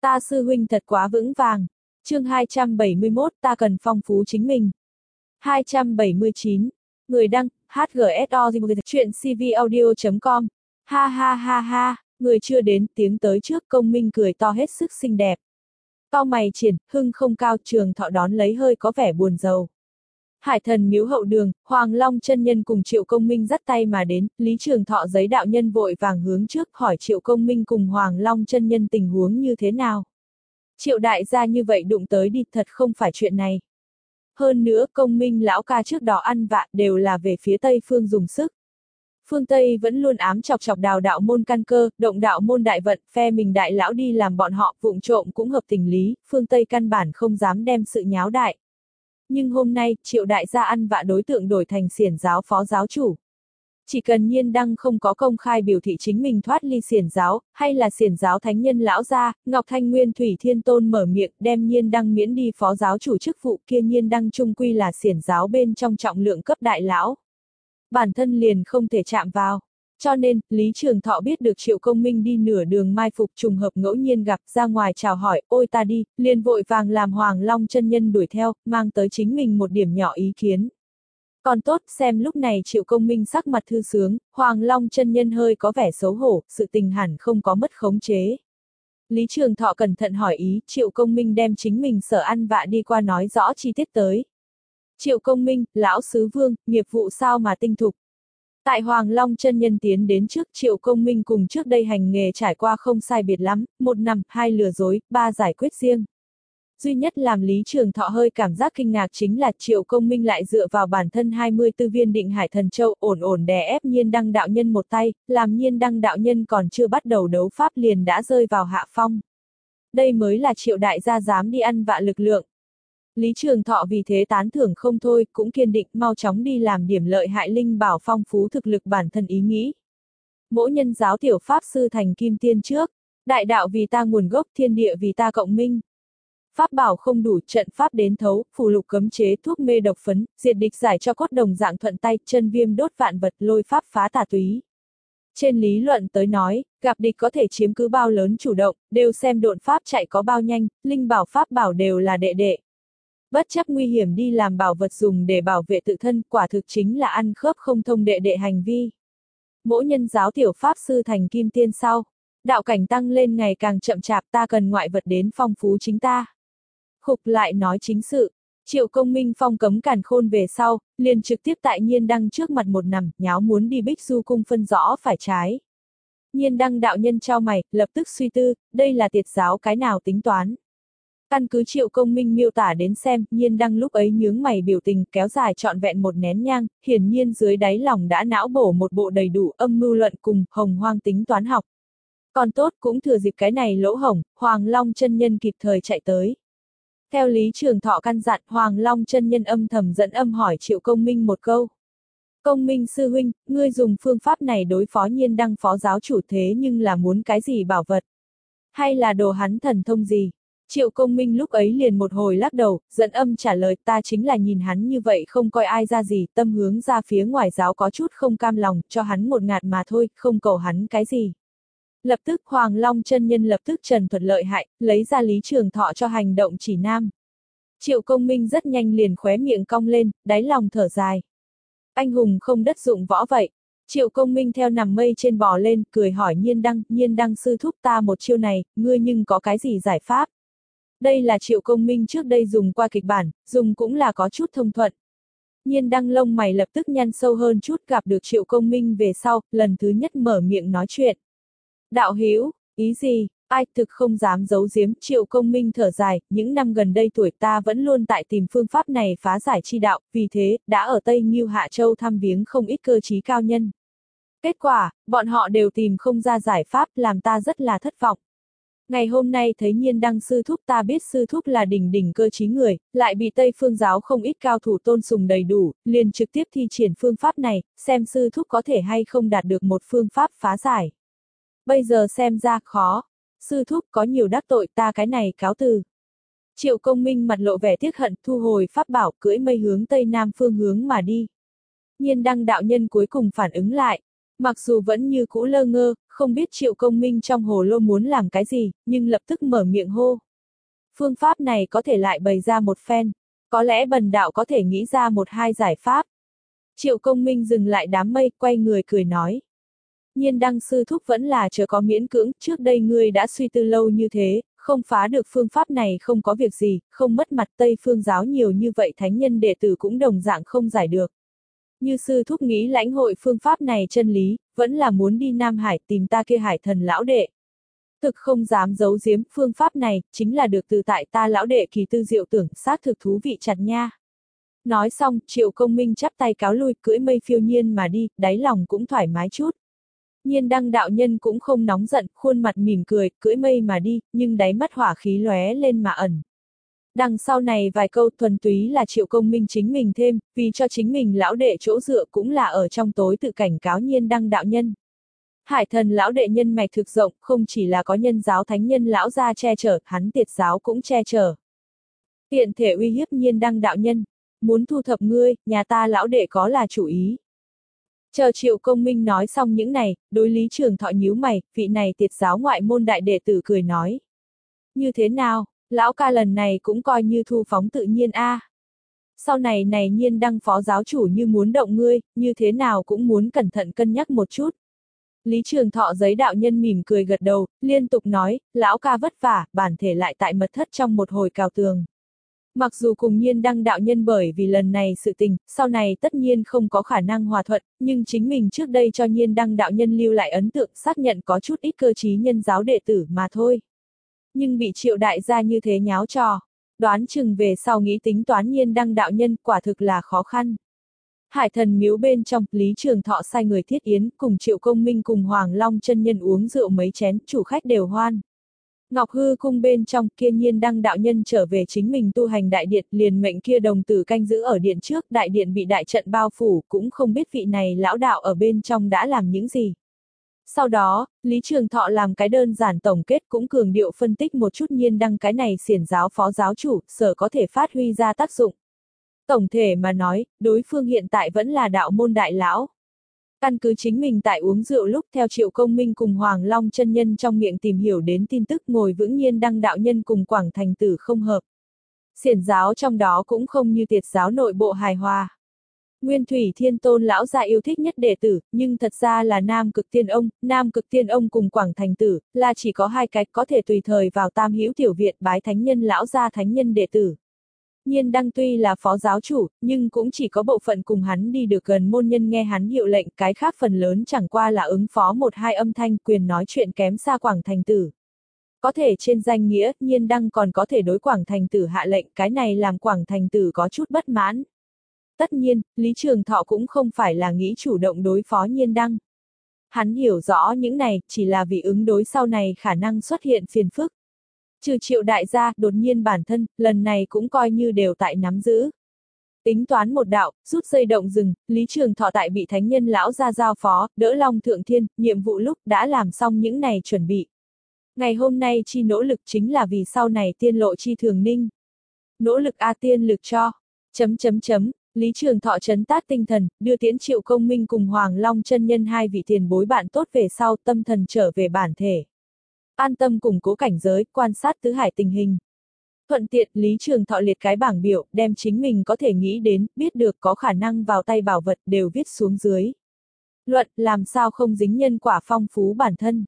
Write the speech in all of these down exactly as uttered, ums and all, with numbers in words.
Ta sư huynh thật quá vững vàng. Chương hai trăm bảy mươi mốt, ta cần phong phú chính mình. hai trăm bảy mươi chín. Người đăng, hát giê ét o chuyện cvaudio chấm com. Ha ha ha ha, người chưa đến, tiếng tới trước. Công Minh cười to hết sức xinh đẹp. Cau mày triển, hưng không cao. Trường Thọ đón lấy hơi có vẻ buồn rầu. Hải Thần miếu hậu đường, Hoàng Long chân nhân cùng Triệu Công Minh dắt tay mà đến, Lý Trường Thọ giấy đạo nhân vội vàng hướng trước hỏi Triệu Công Minh cùng Hoàng Long chân nhân tình huống như thế nào. Triệu đại gia như vậy đụng tới đi, thật không phải chuyện này. Hơn nữa, Công Minh lão ca trước đó ăn vạ đều là về phía Tây phương dùng sức. Phương Tây vẫn luôn ám chọc chọc đào đạo môn căn cơ, động đạo môn đại vận, phe mình đại lão đi làm bọn họ, vụng trộm cũng hợp tình lý, Phương Tây căn bản không dám đem sự nháo đại. Nhưng hôm nay, Triệu đại gia ăn vạ đối tượng đổi thành xiển giáo phó giáo chủ. Chỉ cần Nhiên Đăng không có công khai biểu thị chính mình thoát ly xiển giáo, hay là xiển giáo thánh nhân lão gia, Ngọc Thanh Nguyên Thủy Thiên Tôn mở miệng đem Nhiên Đăng miễn đi phó giáo chủ chức vụ, kia Nhiên Đăng chung quy là xiển giáo bên trong trọng lượng cấp đại lão. Bản thân liền không thể chạm vào. Cho nên, Lý Trường Thọ biết được Triệu Công Minh đi nửa đường mai phục trùng hợp ngẫu nhiên gặp, ra ngoài chào hỏi, ôi ta đi, liền vội vàng làm Hoàng Long chân nhân đuổi theo, mang tới chính mình một điểm nhỏ ý kiến. Còn tốt, xem lúc này Triệu Công Minh sắc mặt thư sướng, Hoàng Long chân nhân hơi có vẻ xấu hổ, sự tình hẳn không có mất khống chế. Lý Trường Thọ cẩn thận hỏi ý, Triệu Công Minh đem chính mình sở ăn vạ đi qua nói rõ chi tiết tới. Triệu Công Minh, lão sứ vương, nghiệp vụ sao mà tinh thục. Tại Hoàng Long chân nhân tiến đến trước, Triệu Công Minh cùng trước đây hành nghề trải qua không sai biệt lắm, một năm, hai lừa dối, ba giải quyết riêng. Duy nhất làm Lý Trường Thọ hơi cảm giác kinh ngạc chính là Triệu Công Minh lại dựa vào bản thân hai mươi tư viên định hải thần châu ổn ổn đè ép Nhiên Đăng đạo nhân một tay, làm Nhiên Đăng đạo nhân còn chưa bắt đầu đấu pháp liền đã rơi vào hạ phong. Đây mới là Triệu đại gia dám đi ăn vạ lực lượng. Lý Trường Thọ vì thế tán thưởng không thôi, cũng kiên định mau chóng đi làm điểm lợi hại linh bảo phong phú thực lực bản thân ý nghĩ. Mỗi nhân giáo tiểu pháp sư thành kim tiên trước, đại đạo vì ta nguồn gốc, thiên địa vì ta cộng minh. Pháp bảo không đủ, trận pháp đến thấu, phù lục cấm chế, thuốc mê độc phấn, diệt địch giải cho cốt đồng dạng thuận tay, chân viêm đốt vạn vật, lôi pháp phá tà túy. Trên lý luận tới nói, gặp địch có thể chiếm cứ bao lớn chủ động, đều xem độn pháp chạy có bao nhanh, linh bảo pháp bảo đều là đệ đệ. Bất chấp nguy hiểm đi làm bảo vật dùng để bảo vệ tự thân, quả thực chính là ăn khớp không thông đệ đệ hành vi. Mỗi nhân giáo tiểu pháp sư thành kim tiên sau, đạo cảnh tăng lên ngày càng chậm chạp, ta cần ngoại vật đến phong phú chính ta. Khục lại nói chính sự, Triệu Công Minh phong cấm càn khôn về sau, liền trực tiếp tại Nhiên Đăng trước mặt một nằm, nháo muốn đi Bích Du cung phân rõ phải trái. Nhiên Đăng đạo nhân trao mày, lập tức suy tư, đây là tiệt giáo cái nào tính toán. Căn cứ Triệu Công Minh miêu tả đến xem, Nhiên Đăng lúc ấy nhướng mày biểu tình kéo dài trọn vẹn một nén nhang, hiển nhiên dưới đáy lòng đã não bổ một bộ đầy đủ âm mưu luận cùng hồng hoang tính toán học. Còn tốt cũng thừa dịp cái này lỗ hổng, Hoàng Long chân nhân kịp thời chạy tới. Theo Lý Trường Thọ căn dặn, Hoàng Long chân nhân âm thầm dẫn âm hỏi Triệu Công Minh một câu. Công Minh sư huynh, ngươi dùng phương pháp này đối phó Nhiên Đăng phó giáo chủ thế nhưng là muốn cái gì bảo vật? Hay là đồ hắn thần thông gì? Triệu Công Minh lúc ấy liền một hồi lắc đầu, dẫn âm trả lời ta chính là nhìn hắn như vậy không coi ai ra gì, tâm hướng ra phía ngoài giáo có chút không cam lòng, cho hắn một ngạt mà thôi, không cầu hắn cái gì. Lập tức Hoàng Long chân nhân lập tức trần thuật lợi hại, lấy ra Lý Trường Thọ cho hành động chỉ nam. Triệu Công Minh rất nhanh liền khóe miệng cong lên, đáy lòng thở dài. Anh hùng không đất dụng võ vậy. Triệu Công Minh theo nằm mây trên bò lên, cười hỏi Nhiên Đăng, Nhiên Đăng sư thúc ta một chiêu này, ngươi nhưng có cái gì giải pháp? Đây là Triệu Công Minh trước đây dùng qua kịch bản, dùng cũng là có chút thông thuận. Nhiên Đăng lông mày lập tức nhăn sâu hơn chút, gặp được Triệu Công Minh về sau, lần thứ nhất mở miệng nói chuyện. Đạo hữu, ý gì? Ai thực không dám giấu giếm, Triệu Công Minh thở dài, những năm gần đây tuổi ta vẫn luôn tại tìm phương pháp này phá giải chi đạo, vì thế, đã ở Tây Ngưu Hạ Châu thăm viếng không ít cơ trí cao nhân. Kết quả, bọn họ đều tìm không ra giải pháp, làm ta rất là thất vọng. Ngày hôm nay thấy Nhiên Đăng sư thúc, ta biết sư thúc là đỉnh đỉnh cơ trí người, lại bị Tây Phương giáo không ít cao thủ tôn sùng đầy đủ, liền trực tiếp thi triển phương pháp này, xem sư thúc có thể hay không đạt được một phương pháp phá giải. Bây giờ xem ra khó, sư thúc có nhiều đắc tội, ta cái này cáo từ. Triệu Công Minh mặt lộ vẻ tiếc hận, thu hồi pháp bảo, cưỡi mây hướng Tây Nam phương hướng mà đi. Nhiên Đăng đạo nhân cuối cùng phản ứng lại, Mặc dù vẫn như cũ lơ ngơ, không biết Triệu Công Minh trong hồ lô muốn làm cái gì, nhưng lập tức mở miệng hô. Phương pháp này có thể lại bày ra một phen, có lẽ bần đạo có thể nghĩ ra một hai giải pháp. Triệu Công Minh dừng lại đám mây, quay người cười nói. Nhiên đăng sư thúc vẫn là chờ có miễn cưỡng, trước đây ngươi đã suy tư lâu như thế, không phá được phương pháp này không có việc gì, không mất mặt Tây Phương giáo nhiều như vậy thánh nhân đệ tử cũng đồng dạng không giải được. Như sư thúc nghĩ lãnh hội phương pháp này chân lý, vẫn là muốn đi Nam Hải tìm ta kia hải thần lão đệ. Thực không dám giấu giếm, phương pháp này, chính là được từ tại ta lão đệ kỳ tư diệu tưởng, xác thực thú vị chặt nha. Nói xong, Triệu Công Minh chắp tay cáo lui, cưỡi mây phiêu nhiên mà đi, đáy lòng cũng thoải mái chút. Nhiên đăng đạo nhân cũng không nóng giận, khuôn mặt mỉm cười, cưỡi mây mà đi, nhưng đáy mắt hỏa khí lóe lên mà ẩn. Đằng sau này vài câu thuần túy là Triệu Công Minh chính mình thêm, vì cho chính mình lão đệ chỗ dựa cũng là ở trong tối tự cảnh cáo nhiên đăng đạo nhân. Hải thần lão đệ nhân mạch thực rộng, không chỉ là có nhân giáo thánh nhân lão gia che chở, hắn tiệt giáo cũng che chở. Tiện thể uy hiếp nhiên đăng đạo nhân, muốn thu thập ngươi, nhà ta lão đệ có là chủ ý. Chờ Triệu Công Minh nói xong những này, đối Lý Trường Thọ nhíu mày, vị này tiệt giáo ngoại môn đại đệ tử cười nói. Như thế nào, lão ca lần này cũng coi như thu phóng tự nhiên a. À. Sau này này nhiên đăng phó giáo chủ như muốn động ngươi, như thế nào cũng muốn cẩn thận cân nhắc một chút. Lý Trường Thọ giấy đạo nhân mỉm cười gật đầu, liên tục nói, lão ca vất vả, bản thể lại tại mật thất trong một hồi cào tường. Mặc dù cùng nhiên đăng đạo nhân bởi vì lần này sự tình, sau này tất nhiên không có khả năng hòa thuận, nhưng chính mình trước đây cho nhiên đăng đạo nhân lưu lại ấn tượng xác nhận có chút ít cơ trí nhân giáo đệ tử mà thôi. Nhưng bị Triệu đại gia như thế nháo trò, đoán chừng về sau nghĩ tính toán nhiên đăng đạo nhân quả thực là khó khăn. Hải thần miếu bên trong, Lý Trường Thọ sai người thiết yến, cùng Triệu Công Minh cùng Hoàng Long chân nhân uống rượu mấy chén, chủ khách đều hoan. Ngọc Hư cung bên trong, kia nhiên đăng đạo nhân trở về chính mình tu hành đại điện, liền mệnh kia đồng tử canh giữ ở điện trước, đại điện bị đại trận bao phủ, cũng không biết vị này lão đạo ở bên trong đã làm những gì. Sau đó, Lý Trường Thọ làm cái đơn giản tổng kết cũng cường điệu phân tích một chút nhiên đăng cái này xiển giáo phó giáo chủ, sở có thể phát huy ra tác dụng. Tổng thể mà nói, đối phương hiện tại vẫn là đạo môn đại lão. Căn cứ chính mình tại uống rượu lúc theo Triệu Công Minh cùng Hoàng Long chân nhân trong miệng tìm hiểu đến tin tức ngồi vững nhiên đăng đạo nhân cùng Quảng Thành Tử không hợp. Xiển giáo trong đó cũng không như tiệt giáo nội bộ hài hòa. Nguyên Thủy Thiên Tôn lão gia yêu thích nhất đệ tử, nhưng thật ra là Nam Cực Tiên Ông, Nam Cực Tiên Ông cùng Quảng Thành Tử, là chỉ có hai cái có thể tùy thời vào Tam Hữu Tiểu Viện bái thánh nhân lão gia thánh nhân đệ tử. Nhiên đăng tuy là phó giáo chủ, nhưng cũng chỉ có bộ phận cùng hắn đi được gần môn nhân nghe hắn hiệu lệnh, cái khác phần lớn chẳng qua là ứng phó một hai âm thanh, quyền nói chuyện kém xa Quảng Thành Tử. Có thể trên danh nghĩa, nhiên đăng còn có thể đối Quảng Thành Tử hạ lệnh, cái này làm Quảng Thành Tử có chút bất mãn. Tất nhiên, Lý Trường Thọ cũng không phải là nghĩ chủ động đối phó nhiên đăng. Hắn hiểu rõ những này, chỉ là vì ứng đối sau này khả năng xuất hiện phiền phức. Trừ Triệu đại gia, đột nhiên bản thân, lần này cũng coi như đều tại nắm giữ. Tính toán một đạo, rút dây động rừng, Lý Trường Thọ tại bị thánh nhân lão gia giao phó, đỡ Long Thượng Thiên, nhiệm vụ lúc đã làm xong những này chuẩn bị. Ngày hôm nay chi nỗ lực chính là vì sau này tiên lộ chi thường ninh. Nỗ lực A tiên lực cho. Chấm chấm chấm, Lý Trường Thọ trấn tát tinh thần, đưa tiễn Triệu Công Minh cùng Hoàng Long chân nhân hai vị tiền bối bạn tốt về sau, tâm thần trở về bản thể. An tâm củng cố cảnh giới, quan sát tứ hải tình hình. Thuận tiện, Lý Trường Thọ liệt cái bảng biểu, đem chính mình có thể nghĩ đến, biết được có khả năng vào tay bảo vật đều viết xuống dưới. Luận, làm sao không dính nhân quả phong phú bản thân.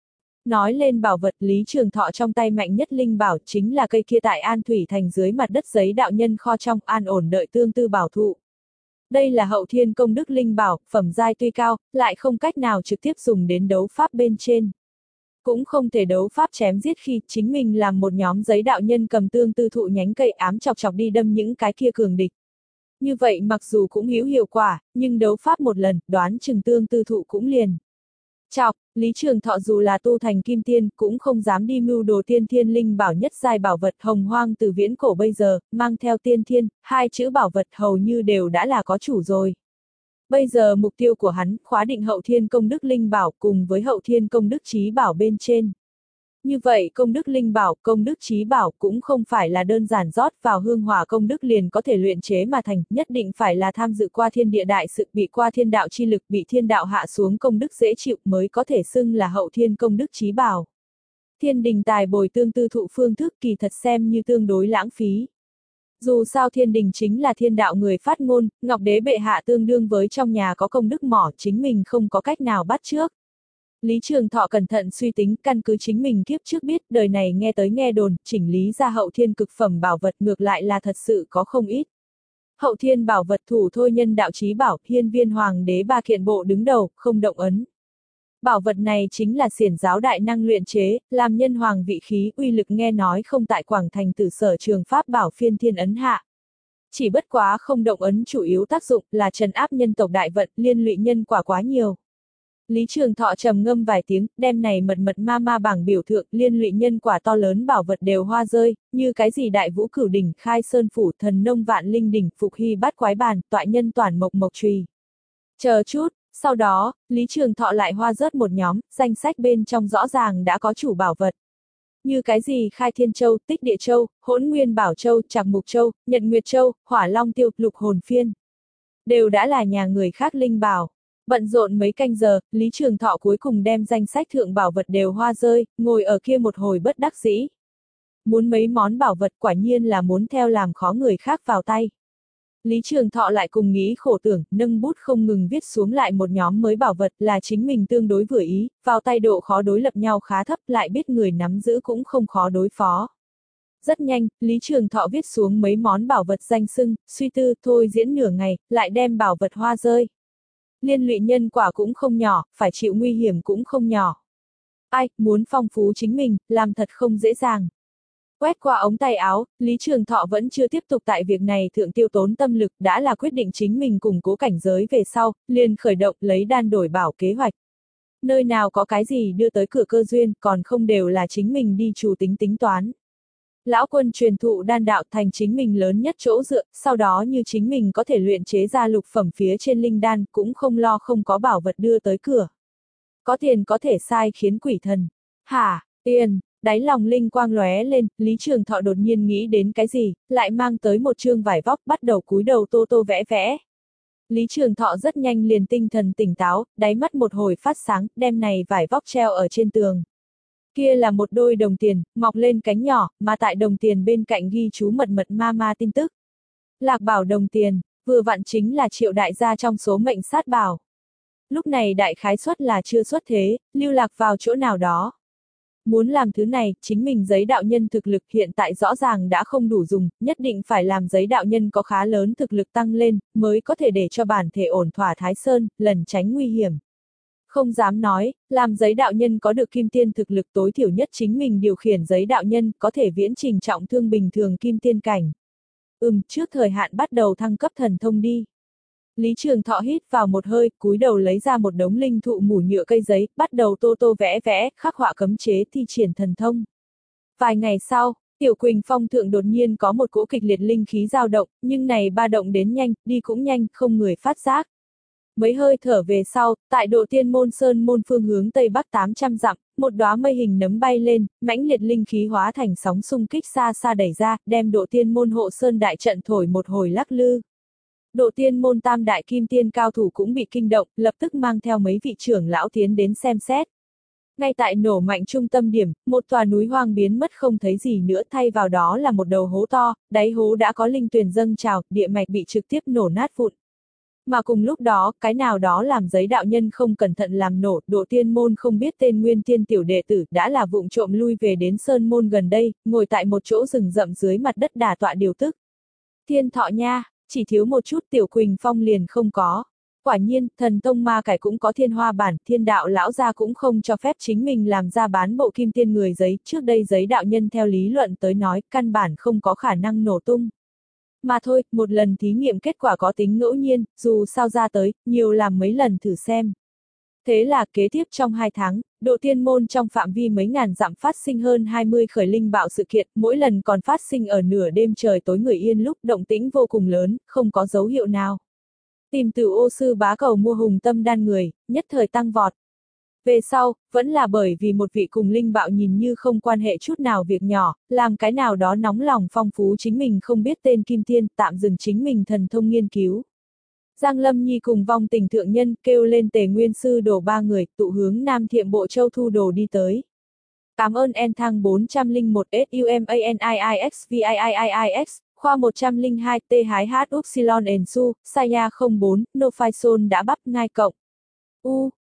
Nói lên bảo vật, Lý Trường Thọ trong tay mạnh nhất linh bảo chính là cây kia tại An Thủy Thành dưới mặt đất giấy đạo nhân kho trong, an ổn đợi tương tư bảo thụ. Đây là hậu thiên công đức linh bảo, phẩm giai tuy cao, lại không cách nào trực tiếp dùng đến đấu pháp bên trên. Cũng không thể đấu pháp chém giết khi chính mình làm một nhóm giấy đạo nhân cầm tương tư thụ nhánh cây ám chọc chọc đi đâm những cái kia cường địch. Như vậy mặc dù cũng hữu hiệu quả, nhưng đấu pháp một lần, đoán chừng tương tư thụ cũng liền. Chọc, Lý Trường Thọ dù là tu thành kim tiên, cũng không dám đi mưu đồ tiên thiên linh bảo nhất giai bảo vật hồng hoang từ viễn cổ bây giờ, mang theo tiên thiên, hai chữ bảo vật hầu như đều đã là có chủ rồi. Bây giờ mục tiêu của hắn, khóa định hậu thiên công đức linh bảo cùng với hậu thiên công đức trí bảo bên trên. Như vậy công đức linh bảo, công đức trí bảo cũng không phải là đơn giản rót vào hương hỏa công đức liền có thể luyện chế mà thành, nhất định phải là tham dự qua thiên địa đại sự, bị qua thiên đạo chi lực, bị thiên đạo hạ xuống công đức dễ chịu mới có thể xưng là hậu thiên công đức trí bảo. Thiên đình tài bồi tương tư thụ phương thức kỳ thật xem như tương đối lãng phí. Dù sao thiên đình chính là thiên đạo người phát ngôn, Ngọc Đế bệ hạ tương đương với trong nhà có công đức mỏ, chính mình không có cách nào bắt trước. Lý Trường Thọ cẩn thận suy tính, căn cứ chính mình kiếp trước biết, đời này nghe tới nghe đồn, chỉnh lý ra hậu thiên cực phẩm bảo vật ngược lại là thật sự có không ít. Hậu thiên bảo vật thủ thôi nhân đạo chí bảo, hiên viên hoàng đế ba kiện bộ đứng đầu, không động ấn. Bảo vật này chính là xiển giáo đại năng luyện chế, làm nhân hoàng vị khí, uy lực nghe nói không tại Quảng Thành Tử Sở Trường Pháp bảo phiên thiên ấn hạ. Chỉ bất quá không động ấn chủ yếu tác dụng là trấn áp nhân tộc đại vận, liên lụy nhân quả quá nhiều. Lý Trường Thọ trầm ngâm vài tiếng, đem này mật mật ma ma bảng biểu thượng, liên lụy nhân quả to lớn bảo vật đều hoa rơi, như cái gì đại vũ cửu đỉnh, khai sơn phủ, thần nông vạn linh đỉnh, phục hy bát quái bàn, tọa nhân toàn mộc mộc trùy. Chờ chút, sau đó, Lý Trường Thọ lại hoa rớt một nhóm, danh sách bên trong rõ ràng đã có chủ bảo vật. Như cái gì khai thiên châu, tích địa châu, hỗn nguyên bảo châu, trạc mục châu, nhật nguyệt châu, hỏa long tiêu, lục hồn phiên. Đều đã là nhà người khác linh bảo. Bận rộn mấy canh giờ, Lý Trường Thọ cuối cùng đem danh sách thượng bảo vật đều hoa rơi, ngồi ở kia một hồi bất đắc dĩ. Muốn mấy món bảo vật quả nhiên là muốn theo làm khó người khác vào tay. Lý Trường Thọ lại cùng nghĩ khổ tưởng, nâng bút không ngừng viết xuống lại một nhóm mới bảo vật là chính mình tương đối vừa ý, vào tay độ khó đối lập nhau khá thấp, lại biết người nắm giữ cũng không khó đối phó. Rất nhanh, Lý Trường Thọ viết xuống mấy món bảo vật danh xưng, suy tư, thôi diễn nửa ngày, lại đem bảo vật hoa rơi. Liên lụy nhân quả cũng không nhỏ, phải chịu nguy hiểm cũng không nhỏ. Ai, muốn phong phú chính mình, làm thật không dễ dàng. Quét qua ống tay áo, Lý Trường Thọ vẫn chưa tiếp tục tại việc này thượng tiêu tốn tâm lực, đã là quyết định chính mình củng cố cảnh giới về sau, liền khởi động lấy đan đổi bảo kế hoạch. Nơi nào có cái gì đưa tới cửa cơ duyên, còn không đều là chính mình đi chủ tính tính toán. Lão quân truyền thụ đan đạo thành chính mình lớn nhất chỗ dựa, sau đó như chính mình có thể luyện chế ra lục phẩm phía trên linh đan, cũng không lo không có bảo vật đưa tới cửa. Có tiền có thể sai khiến quỷ thần. Hả, tiền, đáy lòng linh quang lóe lên, Lý Trường Thọ đột nhiên nghĩ đến cái gì, lại mang tới một chương vải vóc bắt đầu cúi đầu tô tô vẽ vẽ. Lý Trường Thọ rất nhanh liền tinh thần tỉnh táo, đáy mắt một hồi phát sáng, đem này vải vóc treo ở trên tường. Kia là một đôi đồng tiền, mọc lên cánh nhỏ, mà tại đồng tiền bên cạnh ghi chú mật mật ma ma tin tức. Lạc bảo đồng tiền, vừa vặn chính là Triệu đại gia trong số mệnh sát bảo. Lúc này đại khái suất là chưa xuất thế, lưu lạc vào chỗ nào đó. Muốn làm thứ này, chính mình giấy đạo nhân thực lực hiện tại rõ ràng đã không đủ dùng, nhất định phải làm giấy đạo nhân có khá lớn thực lực tăng lên, mới có thể để cho bản thể ổn thỏa Thái Sơn, lần tránh nguy hiểm. Không dám nói, làm giấy đạo nhân có được kim tiên thực lực tối thiểu nhất chính mình điều khiển giấy đạo nhân có thể viễn trình trọng thương bình thường kim tiên cảnh. Ừm, trước thời hạn bắt đầu thăng cấp thần thông đi. Lý Trường Thọ hít vào một hơi, cúi đầu lấy ra một đống linh thụ mủ nhựa cây giấy, bắt đầu tô tô vẽ vẽ, khắc họa cấm chế thi triển thần thông. Vài ngày sau, Tiểu Quỳnh Phong thượng đột nhiên có một cỗ kịch liệt linh khí dao động, nhưng này ba động đến nhanh, đi cũng nhanh, không người phát giác. Mấy hơi thở về sau, tại độ tiên môn sơn môn phương hướng tây bắc tám trăm dặm, một đóa mây hình nấm bay lên, mãnh liệt linh khí hóa thành sóng xung kích xa xa đẩy ra, đem độ tiên môn hộ sơn đại trận thổi một hồi lắc lư. Độ tiên môn tam đại kim tiên cao thủ cũng bị kinh động, lập tức mang theo mấy vị trưởng lão tiến đến xem xét. Ngay tại nổ mạnh trung tâm điểm, một tòa núi hoang biến mất không thấy gì nữa, thay vào đó là một đầu hố to, đáy hố đã có linh tuyền dâng trào, địa mạch bị trực tiếp nổ nát vụn. Mà cùng lúc đó, cái nào đó làm giấy đạo nhân không cẩn thận làm nổ, độ tiên môn không biết tên nguyên tiên tiểu đệ tử đã là vụng trộm lui về đến sơn môn gần đây, ngồi tại một chỗ rừng rậm dưới mặt đất đả tọa điều tức. Thiên Thọ nha, chỉ thiếu một chút Tiểu Quỳnh Phong liền không có. Quả nhiên, thần tông ma cải cũng có thiên hoa bản, thiên đạo lão gia cũng không cho phép chính mình làm ra bán bộ kim tiên người giấy, trước đây giấy đạo nhân theo lý luận tới nói, căn bản không có khả năng nổ tung. Mà thôi, một lần thí nghiệm kết quả có tính ngẫu nhiên, dù sao ra tới, nhiều làm mấy lần thử xem. Thế là kế tiếp trong hai tháng, độ tiên môn trong phạm vi mấy ngàn dặm phát sinh hơn hai mươi khởi linh bạo sự kiện, mỗi lần còn phát sinh ở nửa đêm trời tối người yên lúc, động tĩnh vô cùng lớn, không có dấu hiệu nào. Tìm từ ô sư bá cầu mua hùng tâm đan người, nhất thời tăng vọt. Về sau, vẫn là bởi vì một vị cùng Linh Bạo nhìn như không quan hệ chút nào việc nhỏ, làm cái nào đó nóng lòng phong phú chính mình không biết tên Kim Tiên, tạm dừng chính mình thần thông nghiên cứu. Giang Lâm Nhi cùng vong tình thượng nhân kêu lên Tề Nguyên Sư Đồ ba người, tụ hướng Nam Thiệm Bộ Châu thu đồ đi tới. Cảm ơn En Thăng bốn không một SUMANIIXVIIIIX, khoa một không hai T H H Upsilon Ensu, Saya không bốn, Nophison đã bắp ngay cộng. U,